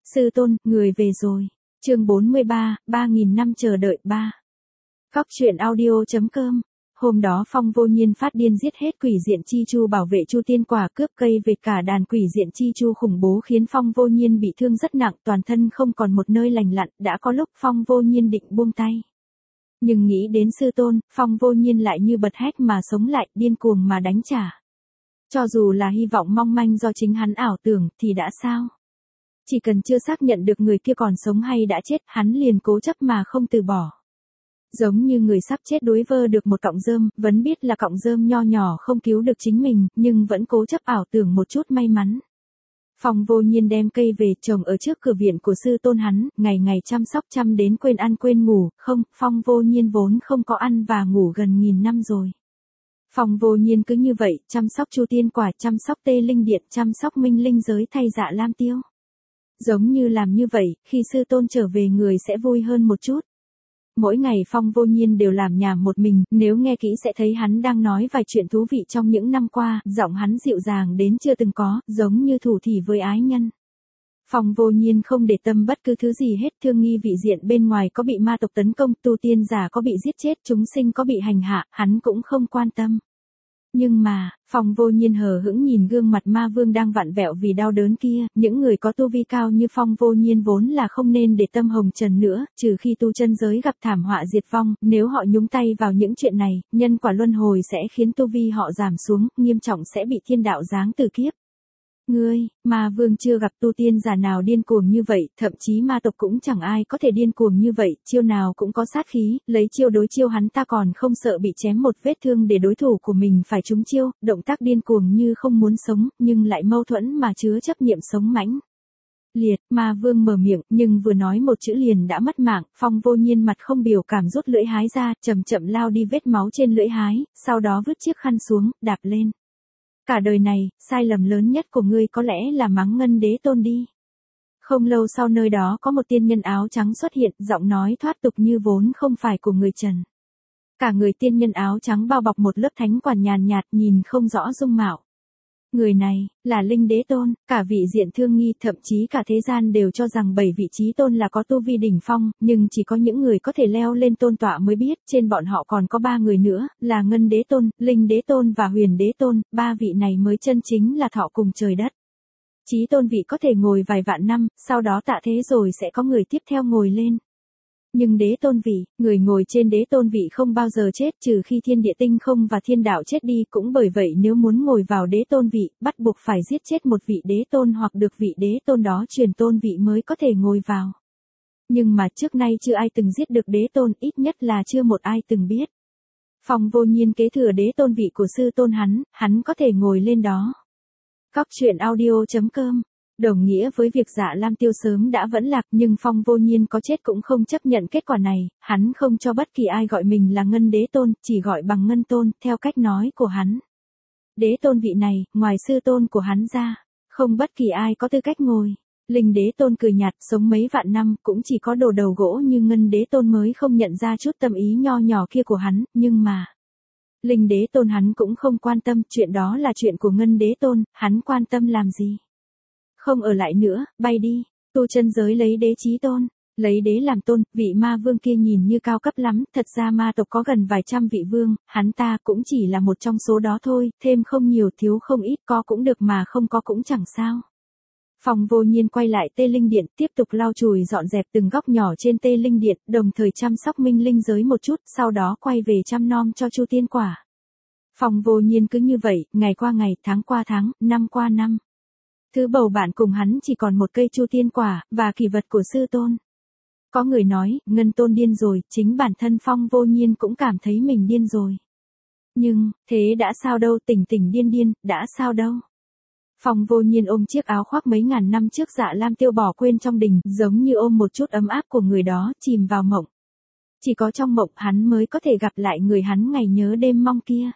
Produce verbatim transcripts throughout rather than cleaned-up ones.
Sư tôn, người về rồi. Chương bốn mươi ba, ba nghìn năm chờ đợi ba. Cóc truyện audio chấm com. Hôm đó Phong vô nhiên phát điên giết hết quỷ diện chi chu bảo vệ Chu Tiên Quả, cướp cây về cả đàn quỷ diện chi chu khủng bố khiến Phong vô nhiên bị thương rất nặng, toàn thân không còn một nơi lành lặn, đã có lúc Phong vô nhiên định buông tay. Nhưng nghĩ đến sư tôn, Phong vô nhiên lại như bật hét mà sống lại, điên cuồng mà đánh trả. Cho dù là hy vọng mong manh do chính hắn ảo tưởng, thì đã sao? Chỉ cần chưa xác nhận được người kia còn sống hay đã chết, hắn liền cố chấp mà không từ bỏ. Giống như người sắp chết đuối vơ được một cọng rơm, vẫn biết là cọng rơm nho nhỏ không cứu được chính mình, nhưng vẫn cố chấp ảo tưởng một chút may mắn. Phong vô nhiên đem cây về trồng ở trước cửa viện của sư tôn hắn, ngày ngày chăm sóc chăm đến quên ăn quên ngủ, không, Phong vô nhiên vốn không có ăn và ngủ gần nghìn năm rồi. Phong vô nhiên cứ như vậy, chăm sóc Chu Tiên Quả, chăm sóc Tê Linh Điện, chăm sóc Minh Linh Giới thay Dạ Lam Tiêu. Giống như làm như vậy, khi sư tôn trở về người sẽ vui hơn một chút. Mỗi ngày Phong vô nhiên đều làm nhảm một mình, nếu nghe kỹ sẽ thấy hắn đang nói vài chuyện thú vị trong những năm qua, giọng hắn dịu dàng đến chưa từng có, giống như thủ thỉ với ái nhân. Phong vô nhiên không để tâm bất cứ thứ gì hết, thương nghi vị diện bên ngoài có bị ma tộc tấn công, tu tiên giả có bị giết chết, chúng sinh có bị hành hạ, hắn cũng không quan tâm. Nhưng mà, Phong vô nhiên hờ hững nhìn gương mặt ma vương đang vặn vẹo vì đau đớn kia, những người có tu vi cao như Phong vô nhiên vốn là không nên để tâm hồng trần nữa, trừ khi tu chân giới gặp thảm họa diệt vong, nếu họ nhúng tay vào những chuyện này, nhân quả luân hồi sẽ khiến tu vi họ giảm xuống, nghiêm trọng sẽ bị thiên đạo giáng tử kiếp. Ngươi, ma vương chưa gặp tu tiên giả nào điên cuồng như vậy, thậm chí ma tộc cũng chẳng ai có thể điên cuồng như vậy, chiêu nào cũng có sát khí, lấy chiêu đối chiêu hắn ta còn không sợ bị chém một vết thương để đối thủ của mình phải trúng chiêu, động tác điên cuồng như không muốn sống, nhưng lại mâu thuẫn mà chứa chấp niệm sống mãnh liệt. Ma vương mở miệng, nhưng vừa nói một chữ liền đã mất mạng. Phong vô nhiên mặt không biểu cảm rút lưỡi hái ra, chậm chậm lao đi vết máu trên lưỡi hái, sau đó vứt chiếc khăn xuống, đạp lên. Cả đời này, sai lầm lớn nhất của ngươi có lẽ là mắng Ngân Đế Tôn đi. Không lâu sau nơi đó có một tiên nhân áo trắng xuất hiện, giọng nói thoát tục như vốn không phải của người trần. Cả người tiên nhân áo trắng bao bọc một lớp thánh quản nhàn nhạt, nhìn không rõ dung mạo. Người này, là Linh Đế Tôn, cả vị diện thương nghi, thậm chí cả thế gian đều cho rằng bảy vị trí tôn là có tu vi đỉnh phong, nhưng chỉ có những người có thể leo lên tôn tọa mới biết, trên bọn họ còn có ba người nữa, là Ngân Đế Tôn, Linh Đế Tôn và Huyền Đế Tôn, ba vị này mới chân chính là thọ cùng trời đất. Chí tôn vị có thể ngồi vài vạn năm, sau đó tạ thế rồi sẽ có người tiếp theo ngồi lên. Nhưng đế tôn vị, người ngồi trên đế tôn vị không bao giờ chết, trừ khi thiên địa tinh không và thiên đạo chết đi, cũng bởi vậy nếu muốn ngồi vào đế tôn vị, bắt buộc phải giết chết một vị đế tôn hoặc được vị đế tôn đó truyền tôn vị mới có thể ngồi vào. Nhưng mà trước nay chưa ai từng giết được đế tôn, ít nhất là chưa một ai từng biết. Phong vô nhiên kế thừa đế tôn vị của sư tôn hắn, hắn có thể ngồi lên đó. Cóc truyện audio chấm com. Đồng nghĩa với việc Dạ Lam Tiêu sớm đã vẫn lạc, nhưng Phong vô nhiên có chết cũng không chấp nhận kết quả này, hắn không cho bất kỳ ai gọi mình là Ngân Đế Tôn, chỉ gọi bằng Ngân Tôn, theo cách nói của hắn. Đế tôn vị này, ngoài sư tôn của hắn ra, không bất kỳ ai có tư cách ngồi. Linh Đế Tôn cười nhạt, sống mấy vạn năm, cũng chỉ có đồ đầu gỗ như Ngân Đế Tôn mới không nhận ra chút tâm ý nho nhỏ kia của hắn, nhưng mà... Linh Đế Tôn hắn cũng không quan tâm, chuyện đó là chuyện của Ngân Đế Tôn, hắn quan tâm làm gì? Không ở lại nữa, bay đi, tu chân giới lấy đế chí tôn, lấy đế làm tôn, vị ma vương kia nhìn như cao cấp lắm, thật ra ma tộc có gần vài trăm vị vương, hắn ta cũng chỉ là một trong số đó thôi, thêm không nhiều thiếu không ít, có cũng được mà không có cũng chẳng sao. Phong vô nhiên quay lại Tê Linh Điện, tiếp tục lau chùi dọn dẹp từng góc nhỏ trên Tê Linh Điện, đồng thời chăm sóc Minh Linh Giới một chút, sau đó quay về chăm nom cho Chu Tiên Quả. Phong vô nhiên cứ như vậy, ngày qua ngày, tháng qua tháng, năm qua năm. Thứ bầu bạn cùng hắn chỉ còn một cây Chu Tiên Quả, và kỷ vật của sư tôn. Có người nói, Ngân Tôn điên rồi, chính bản thân Phong vô nhiên cũng cảm thấy mình điên rồi. Nhưng, thế đã sao đâu, tỉnh tỉnh điên điên, đã sao đâu. Phong vô nhiên ôm chiếc áo khoác mấy ngàn năm trước Dạ Lam Tiêu bỏ quên trong đình, giống như ôm một chút ấm áp của người đó, chìm vào mộng. Chỉ có trong mộng hắn mới có thể gặp lại người hắn ngày nhớ đêm mong kia.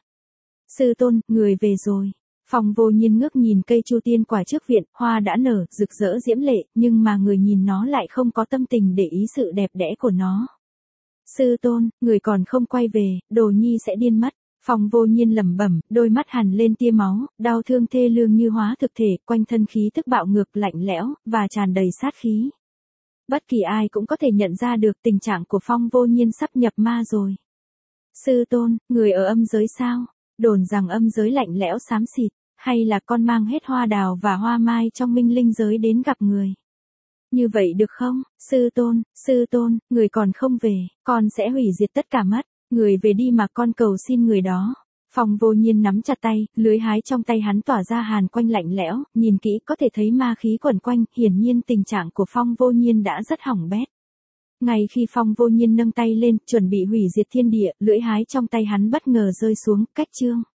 Sư tôn, người về rồi. Phong vô nhiên ngước nhìn cây Chu Tiên Quả trước viện, hoa đã nở, rực rỡ diễm lệ, nhưng mà người nhìn nó lại không có tâm tình để ý sự đẹp đẽ của nó. Sư tôn, người còn không quay về, đồ nhi sẽ điên mất. Phong Vô Nhiên lẩm bẩm, đôi mắt hằn lên tia máu, đau thương thê lương như hóa thực thể, quanh thân khí tức bạo ngược lạnh lẽo, và tràn đầy sát khí. Bất kỳ ai cũng có thể nhận ra được tình trạng của Phong Vô Nhiên sắp nhập ma rồi. Sư tôn, người ở âm giới sao? Đồn rằng âm giới lạnh lẽo xám xịt, hay là con mang hết hoa đào và hoa mai trong minh linh giới đến gặp người? Như vậy được không? Sư tôn, sư tôn, người còn không về, con sẽ hủy diệt tất cả mất. Người về đi mà con cầu xin người đó. Phong Vô Nhiên nắm chặt tay, lưới hái trong tay hắn tỏa ra hàn quanh lạnh lẽo, nhìn kỹ có thể thấy ma khí quẩn quanh, hiển nhiên tình trạng của Phong Vô Nhiên đã rất hỏng bét. Ngay khi Phong Vô Nhiên nâng tay lên, chuẩn bị hủy diệt thiên địa, lưỡi hái trong tay hắn bất ngờ rơi xuống, cách chương.